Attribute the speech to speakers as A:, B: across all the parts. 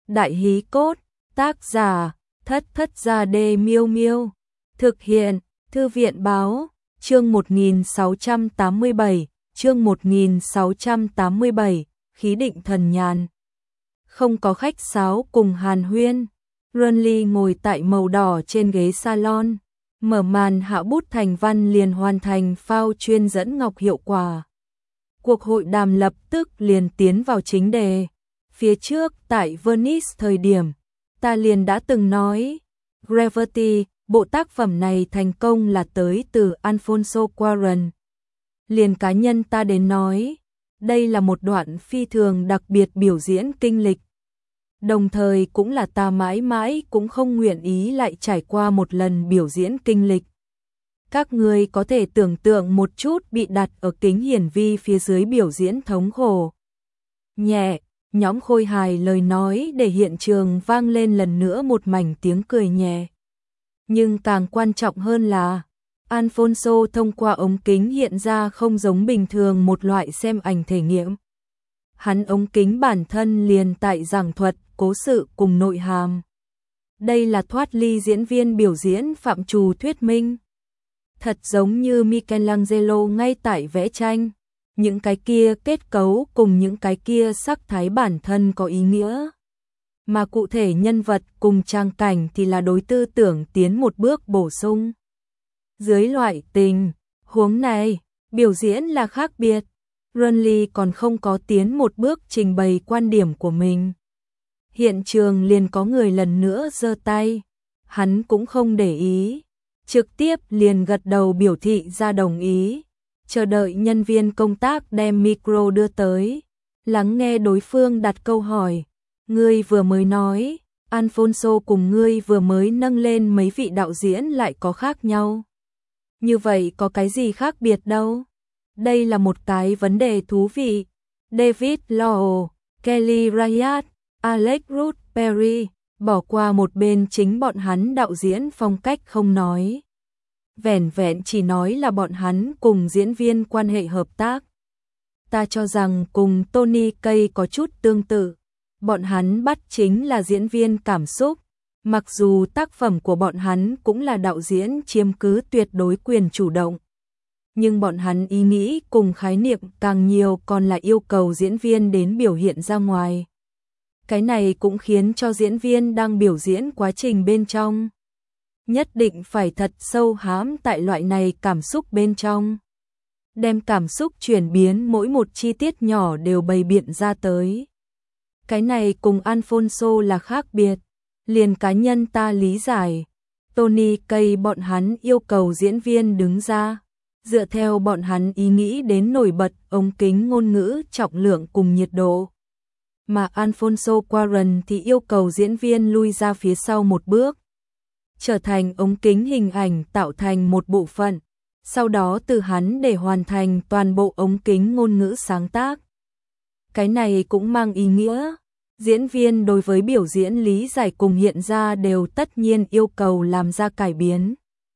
A: Đại hí cốt, tác giả, Thất Thất Gia Đê Miêu Miêu. Thực hiện, Thư viện báo, chương 1687, chương 1687, khí định thần nhàn. Không có khách sáo cùng hàn huyên, Runly ngồi tại màu đỏ trên ghế salon, mở màn hạ bút thành văn liền hoàn thành phao chuyên dẫn ngọc hiệu quả. Cuộc hội đàm lập tức liền tiến vào chính đề. Phía trước tại Venice thời điểm, ta liền đã từng nói, Gravity, bộ tác phẩm này thành công là tới từ Alfonso Cuarón. Liền cá nhân ta đến nói, đây là một đoạn phi thường đặc biệt biểu diễn kinh lịch. Đồng thời cũng là ta mãi mãi cũng không nguyện ý lại trải qua một lần biểu diễn kinh lịch. Các người có thể tưởng tượng một chút bị đặt ở kính hiển vi phía dưới biểu diễn thống khổ. Nhẹ, nhóm khôi hài lời nói để hiện trường vang lên lần nữa một mảnh tiếng cười nhẹ. Nhưng càng quan trọng hơn là, Alfonso thông qua ống kính hiện ra không giống bình thường một loại xem ảnh thể nghiệm. Hắn ống kính bản thân liền tại giảng thuật, cố sự cùng nội hàm. Đây là thoát ly diễn viên biểu diễn phạm trù thuyết minh. Thật giống như Michelangelo ngay tại vẽ tranh. Những cái kia kết cấu cùng những cái kia sắc thái bản thân có ý nghĩa. Mà cụ thể nhân vật cùng trang cảnh thì là đối tư tưởng tiến một bước bổ sung. Dưới loại tình huống này, biểu diễn là khác biệt. Runly còn không có tiến một bước trình bày quan điểm của mình. Hiện trường liền có người lần nữa giơ tay. Hắn cũng không để ý. Trực tiếp liền gật đầu biểu thị ra đồng ý. Chờ đợi nhân viên công tác đem micro đưa tới. Lắng nghe đối phương đặt câu hỏi. Ngươi vừa mới nói, Alfonso cùng ngươi vừa mới nâng lên mấy vị đạo diễn lại có khác nhau. Như vậy có cái gì khác biệt đâu? Đây là một cái vấn đề thú vị. David Lowe, Kelly Reichardt, Alex Ruth Perry, bỏ qua một bên chính bọn hắn đạo diễn phong cách không nói. Vẻn vẹn chỉ nói là bọn hắn cùng diễn viên quan hệ hợp tác. Ta cho rằng cùng Tony Kaye có chút tương tự. Bọn hắn bắt chính là diễn viên cảm xúc. Mặc dù tác phẩm của bọn hắn cũng là đạo diễn chiếm cứ tuyệt đối quyền chủ động. Nhưng bọn hắn ý nghĩ cùng khái niệm càng nhiều còn là yêu cầu diễn viên đến biểu hiện ra ngoài. Cái này cũng khiến cho diễn viên đang biểu diễn quá trình bên trong. Nhất định phải thật sâu hãm tại loại này cảm xúc bên trong. Đem cảm xúc chuyển biến mỗi một chi tiết nhỏ đều bày biện ra tới. Cái này cùng Alfonso là khác biệt. Liền cá nhân ta lý giải. Tony Kaye bọn hắn yêu cầu diễn viên đứng ra. Dựa theo bọn hắn ý nghĩ đến nổi bật ống kính ngôn ngữ, trọng lượng cùng nhiệt độ. Mà Alfonso Cuarón thì yêu cầu diễn viên lui ra phía sau một bước. Trở thành ống kính hình ảnh tạo thành một bộ phận. Sau đó từ hắn để hoàn thành toàn bộ ống kính ngôn ngữ sáng tác. Cái này cũng mang ý nghĩa. Diễn viên đối với biểu diễn lý giải cùng hiện ra đều tất nhiên yêu cầu làm ra cải biến.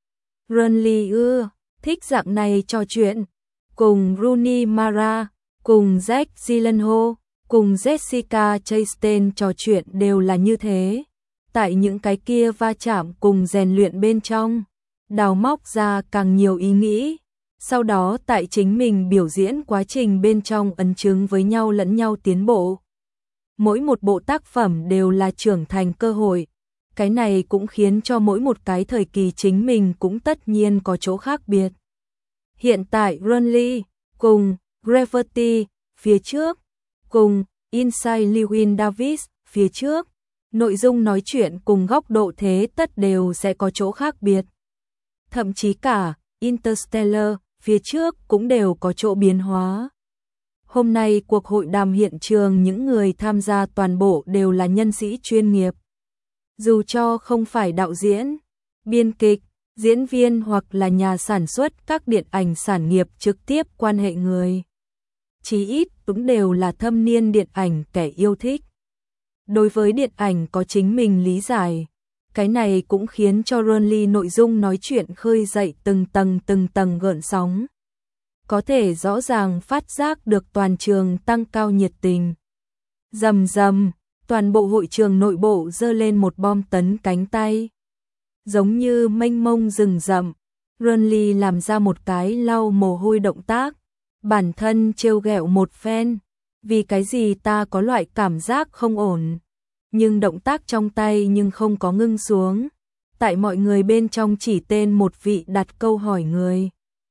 A: Runly thích dạng này trò chuyện. Cùng Rooney Mara, cùng Jake Gyllenhaal, cùng Jessica Chastain trò chuyện đều là như thế. Tại những cái kia va chạm cùng rèn luyện bên trong, đào móc ra càng nhiều ý nghĩ. Sau đó tại chính mình biểu diễn quá trình bên trong ấn chứng với nhau lẫn nhau tiến bộ. Mỗi một bộ tác phẩm đều là trưởng thành cơ hội. Cái này cũng khiến cho mỗi một cái thời kỳ chính mình cũng tất nhiên có chỗ khác biệt. Hiện tại Runly cùng Gravity phía trước, cùng Inside Llewyn Davis phía trước, nội dung nói chuyện cùng góc độ thế tất đều sẽ có chỗ khác biệt. Thậm chí cả Interstellar phía trước cũng đều có chỗ biến hóa. Hôm nay cuộc hội đàm hiện trường những người tham gia toàn bộ đều là nhân sĩ chuyên nghiệp. Dù cho không phải đạo diễn, biên kịch, diễn viên hoặc là nhà sản xuất các điện ảnh sản nghiệp trực tiếp quan hệ người. Chí ít cũng đều là thâm niên điện ảnh kẻ yêu thích. Đối với điện ảnh có chính mình lý giải. Cái này cũng khiến cho Runly nội dung nói chuyện khơi dậy từng tầng gợn sóng. Có thể rõ ràng phát giác được toàn trường tăng cao nhiệt tình. Rầm rầm, Toàn bộ hội trường nội bộ giơ lên một bom tấn cánh tay. Giống như mênh mông rừng rậm, Renly làm ra một cái lau mồ hôi động tác, bản thân trêu ghẹo một phen. Vì cái gì ta có loại cảm giác không ổn, nhưng động tác trong tay nhưng không có ngưng xuống. Tại mọi người bên trong chỉ tên một vị đặt câu hỏi người.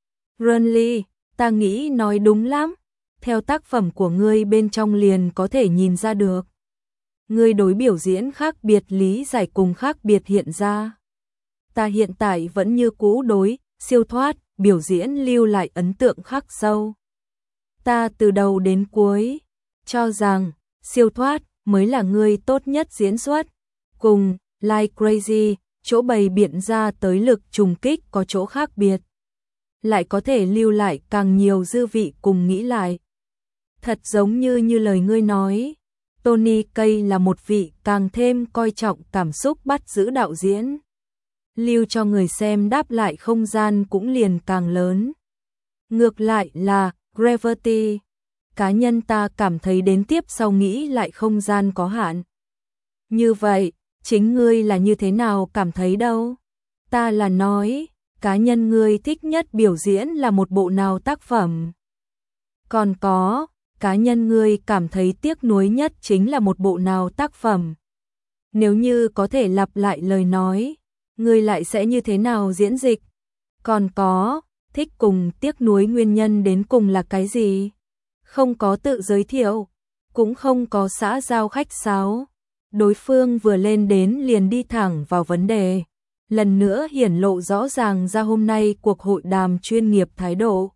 A: Renly, ta nghĩ nói đúng lắm, theo tác phẩm của ngươi bên trong liền có thể nhìn ra được. Ngươi đối biểu diễn khác biệt lý giải cùng khác biệt hiện ra. Ta hiện tại vẫn như cũ đối, siêu thoát, biểu diễn lưu lại ấn tượng khắc sâu. Ta từ đầu đến cuối, cho rằng, siêu thoát mới là ngươi tốt nhất diễn xuất. Cùng, Like Crazy, chỗ bày biện ra tới lực trùng kích có chỗ khác biệt. Lại có thể lưu lại càng nhiều dư vị cùng nghĩ lại. Thật giống như lời ngươi nói, Tony Kaye là một vị càng thêm coi trọng cảm xúc bắt giữ đạo diễn. Lưu cho người xem đáp lại không gian cũng liền càng lớn. Ngược lại là Gravity, cá nhân ta cảm thấy đến tiếp sau nghĩ lại không gian có hạn. Như vậy, chính ngươi là như thế nào cảm thấy đâu? Ta là nói, cá nhân ngươi thích nhất biểu diễn là một bộ nào tác phẩm? Còn có, cá nhân ngươi cảm thấy tiếc nuối nhất chính là một bộ nào tác phẩm? Nếu như có thể lặp lại lời nói, ngươi lại sẽ như thế nào diễn dịch? Còn có, thích cùng tiếc nuối nguyên nhân đến cùng là cái gì? Không có tự giới thiệu, cũng không có xã giao khách sáo. Đối phương vừa lên đến liền đi thẳng vào vấn đề. Lần nữa hiển lộ rõ ràng ra hôm nay cuộc hội đàm chuyên nghiệp thái độ.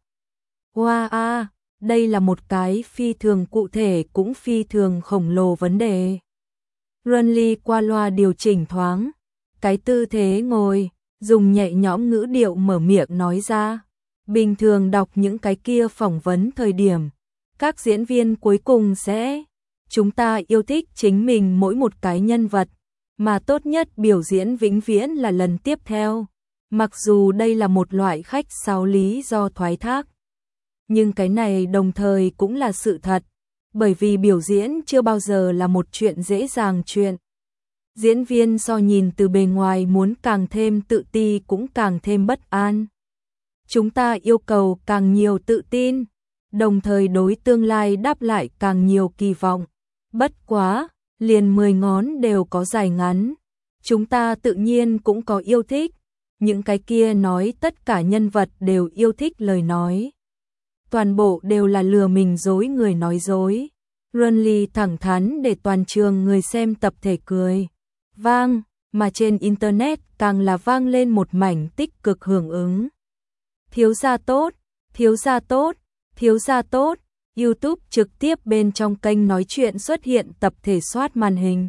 A: Wow, đây là một cái phi thường cụ thể cũng phi thường khổng lồ vấn đề. Renly qua loa điều chỉnh thoáng cái tư thế ngồi, dùng nhẹ nhõm ngữ điệu mở miệng nói ra. Bình thường đọc những cái kia phỏng vấn thời điểm, các diễn viên cuối cùng sẽ, chúng ta yêu thích chính mình mỗi một cái nhân vật, mà tốt nhất biểu diễn vĩnh viễn là lần tiếp theo. Mặc dù đây là một loại khách sáo lý do thoái thác, nhưng cái này đồng thời cũng là sự thật, bởi vì biểu diễn chưa bao giờ là một chuyện dễ dàng chuyện. Diễn viên so nhìn từ bề ngoài muốn càng thêm tự ti cũng càng thêm bất an. Chúng ta yêu cầu càng nhiều tự tin, đồng thời đối tương lai đáp lại càng nhiều kỳ vọng. Bất quá, liền 10 ngón đều có dài ngắn. Chúng ta tự nhiên cũng có yêu thích. Những cái kia nói tất cả nhân vật đều yêu thích lời nói. Toàn bộ đều là lừa mình dối người nói dối. Renly thẳng thắn để toàn trường người xem tập thể cười. Vang, mà trên Internet càng là vang lên một mảnh tích cực hưởng ứng. Thiếu gia tốt, thiếu gia tốt, thiếu gia tốt. YouTube trực tiếp bên trong kênh nói chuyện xuất hiện tập thể soát màn hình.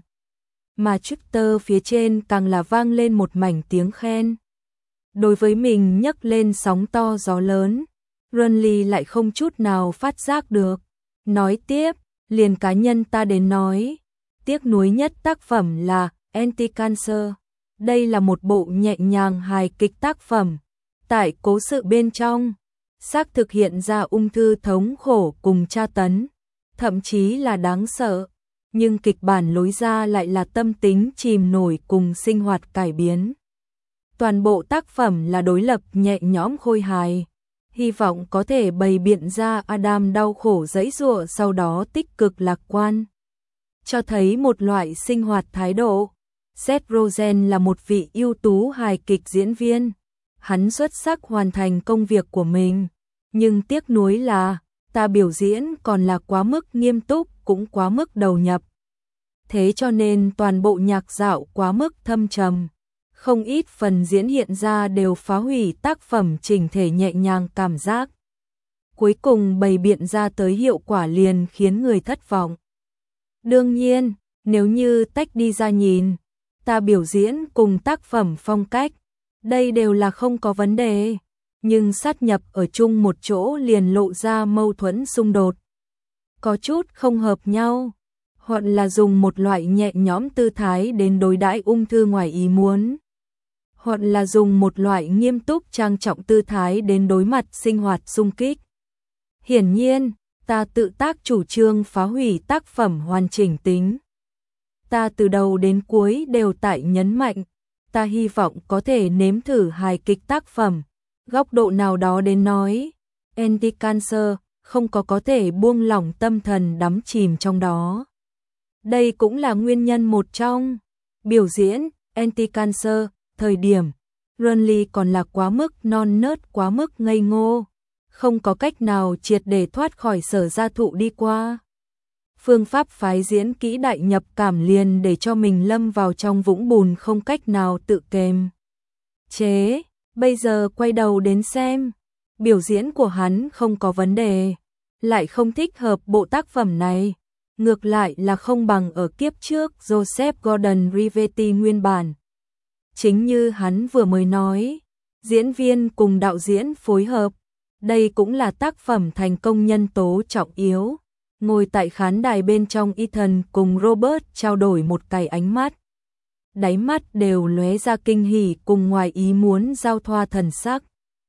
A: Mà Twitter phía trên càng là vang lên một mảnh tiếng khen. Đối với mình nhấc lên sóng to gió lớn, Renly lại không chút nào phát giác được. Nói tiếp, liền cá nhân ta đến nói, tiếc nuối nhất tác phẩm là Anti-Cancer. Đây là một bộ nhẹ nhàng hài kịch tác phẩm. Tại cố sự bên trong, xác thực hiện ra ung thư thống khổ cùng tra tấn, thậm chí là đáng sợ, nhưng kịch bản lối ra lại là tâm tính chìm nổi cùng sinh hoạt cải biến. Toàn bộ tác phẩm là đối lập nhẹ nhõm khôi hài, hy vọng có thể bày biện ra Adam đau khổ giãy giụa sau đó tích cực lạc quan, cho thấy một loại sinh hoạt thái độ. Seth Rogen là một vị ưu tú hài kịch diễn viên, hắn xuất sắc hoàn thành công việc của mình. Nhưng tiếc nuối là, ta biểu diễn còn là quá mức nghiêm túc cũng quá mức đầu nhập. Thế cho nên toàn bộ nhạc dạo quá mức thâm trầm. Không ít phần diễn hiện ra đều phá hủy tác phẩm chỉnh thể nhẹ nhàng cảm giác. Cuối cùng bày biện ra tới hiệu quả liền khiến người thất vọng. Đương nhiên, nếu như tách đi ra nhìn, ta biểu diễn cùng tác phẩm phong cách, đây đều là không có vấn đề. Nhưng sát nhập ở chung một chỗ liền lộ ra mâu thuẫn xung đột. Có chút không hợp nhau, hoặc là dùng một loại nhẹ nhõm tư thái đến đối đãi ung thư ngoài ý muốn, hoặc là dùng một loại nghiêm túc trang trọng tư thái đến đối mặt sinh hoạt xung kích. Hiển nhiên, ta tự tác chủ trương phá hủy tác phẩm hoàn chỉnh tính. Ta từ đầu đến cuối đều tại nhấn mạnh, ta hy vọng có thể nếm thử hài kịch tác phẩm. Góc độ nào đó đến nói, Anti-Cancer không có thể buông lỏng tâm thần đắm chìm trong đó. Đây cũng là nguyên nhân một trong. Biểu diễn Anti-Cancer, thời điểm Renly còn là quá mức non nớt, quá mức ngây ngô, không có cách nào triệt để thoát khỏi Sở Gia Thụ đi qua. Phương pháp phái diễn kỹ đại nhập cảm liền để cho mình lâm vào trong vũng bùn không cách nào tự kềm chế. Bây giờ quay đầu đến xem, biểu diễn của hắn không có vấn đề, lại không thích hợp bộ tác phẩm này. Ngược lại là không bằng ở kiếp trước Joseph Gordon-Rivetti nguyên bản. Chính như hắn vừa mới nói, diễn viên cùng đạo diễn phối hợp, đây cũng là tác phẩm thành công nhân tố trọng yếu. Ngồi tại khán đài bên trong, Ethan cùng Robert trao đổi một cái ánh mắt. Đáy mắt đều lóe ra kinh hỉ cùng ngoài ý muốn giao thoa thần sắc.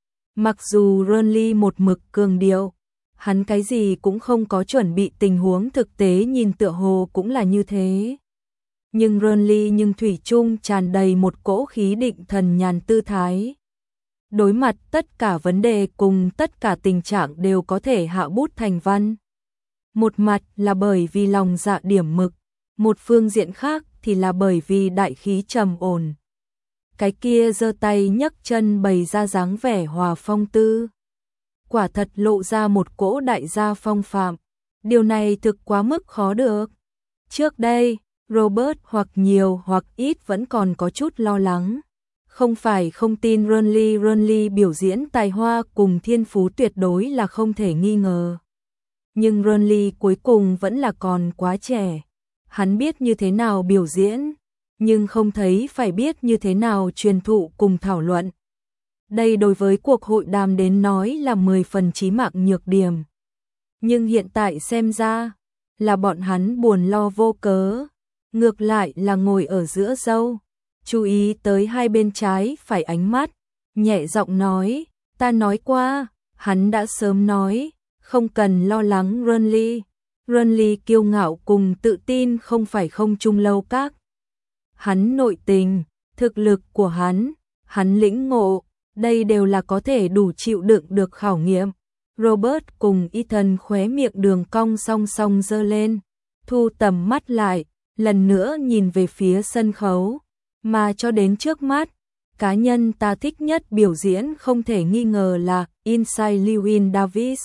A: Mặc dù Renly một mực cường điệu, hắn cái gì cũng không có chuẩn bị, tình huống thực tế nhìn tựa hồ cũng là như thế. Nhưng Renly thủy chung tràn đầy một cỗ khí định thần nhàn tư thái. Đối mặt tất cả vấn đề cùng tất cả tình trạng đều có thể hạ bút thành văn. Một mặt là bởi vì lòng dạ điểm mực, một phương diện khác thì là bởi vì đại khí trầm ổn. Cái kia giơ tay nhấc chân bày ra dáng vẻ hòa phong tư. Quả thật lộ ra một cỗ đại gia phong phạm. Điều này thực quá mức khó được. Trước đây, Robert hoặc nhiều hoặc ít vẫn còn có chút lo lắng. Không phải không tin Renly biểu diễn tài hoa cùng thiên phú tuyệt đối là không thể nghi ngờ. Nhưng Renly cuối cùng vẫn là còn quá trẻ. Hắn biết như thế nào biểu diễn, nhưng không thấy phải biết như thế nào truyền thụ cùng thảo luận. Đây đối với cuộc hội đàm đến nói là 10 phần chí mạng nhược điểm. Nhưng hiện tại xem ra, là bọn hắn buồn lo vô cớ. Ngược lại là ngồi ở giữa dâu, chú ý tới hai bên trái phải ánh mắt, nhẹ giọng nói, ta nói qua, hắn đã sớm nói, không cần lo lắng Renly. Renly kiêu ngạo cùng tự tin không phải không chung lâu các. Hắn nội tình, thực lực của hắn lĩnh ngộ, đây đều là có thể đủ chịu đựng được khảo nghiệm. Robert cùng Ethan khóe miệng đường cong song song giơ lên, thu tầm mắt lại, lần nữa nhìn về phía sân khấu, mà cho đến trước mắt, cá nhân ta thích nhất biểu diễn không thể nghi ngờ là Inside Llewyn Davis.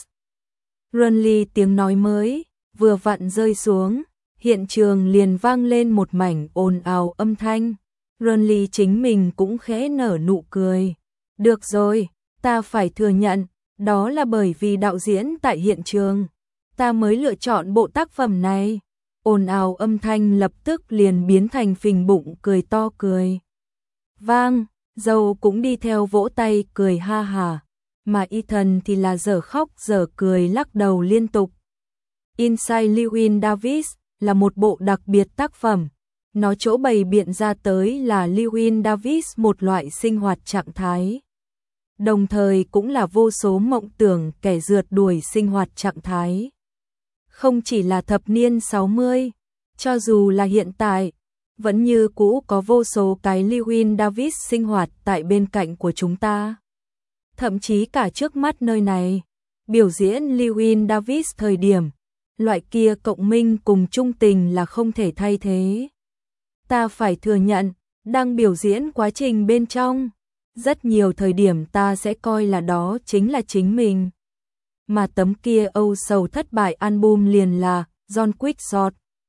A: Renly tiếng nói mới vừa vặn rơi xuống, hiện trường liền vang lên một mảnh ồn ào âm thanh. Renly chính mình cũng khẽ nở nụ cười. Được rồi, ta phải thừa nhận, đó là bởi vì đạo diễn tại hiện trường, ta mới lựa chọn bộ tác phẩm này. Ồn ào âm thanh lập tức liền biến thành phình bụng cười to cười vang, dâu cũng đi theo vỗ tay cười ha hả, mà Ethan thì là dở khóc dở cười lắc đầu liên tục. Inside Llewyn Davis là một bộ đặc biệt tác phẩm, nó chỗ bày biện ra tới là Llewyn Davis một loại sinh hoạt trạng thái. Đồng thời cũng là vô số mộng tưởng kẻ rượt đuổi sinh hoạt trạng thái. Không chỉ là thập niên 60, cho dù là hiện tại, vẫn như cũ có vô số cái Llewyn Davis sinh hoạt tại bên cạnh của chúng ta. Thậm chí cả trước mắt nơi này, biểu diễn Llewyn Davis thời điểm, loại kia cộng minh cùng trung tình là không thể thay thế. Ta phải thừa nhận, đang biểu diễn quá trình bên trong, rất nhiều thời điểm ta sẽ coi là đó chính là chính mình. Mà tấm kia âu sầu thất bại album liền là John Quickshot.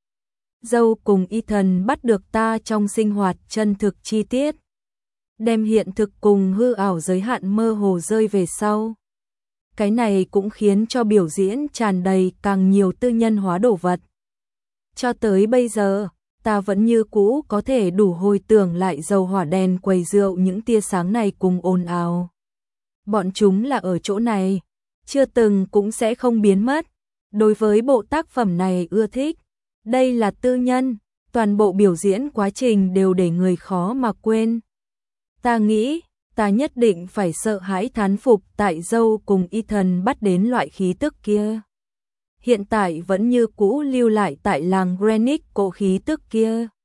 A: Dâu cùng Ethan bắt được ta trong sinh hoạt chân thực chi tiết, đem hiện thực cùng hư ảo giới hạn mơ hồ rơi về sau. Cái này cũng khiến cho biểu diễn tràn đầy càng nhiều tư nhân hóa đồ vật. Cho tới bây giờ, ta vẫn như cũ có thể đủ hồi tưởng lại dầu hỏa đèn quầy rượu, những tia sáng này cùng ồn ào. Bọn chúng là ở chỗ này, chưa từng cũng sẽ không biến mất. Đối với bộ tác phẩm này ưa thích, đây là tư nhân, toàn bộ biểu diễn quá trình đều để người khó mà quên. Ta nghĩ, ta nhất định phải sợ hãi thán phục tại dâu cùng Ethan bắt đến loại khí tức kia. Hiện tại vẫn như cũ lưu lại tại làng Greenwich cỗ khí tức kia.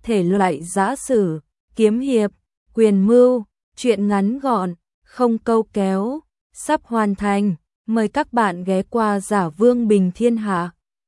A: thể loại giã sử, kiếm hiệp, quyền mưu, truyện ngắn gọn, không câu kéo, sắp hoàn thành. Mời các bạn ghé qua Giả Vương Bình Thiên Hạ.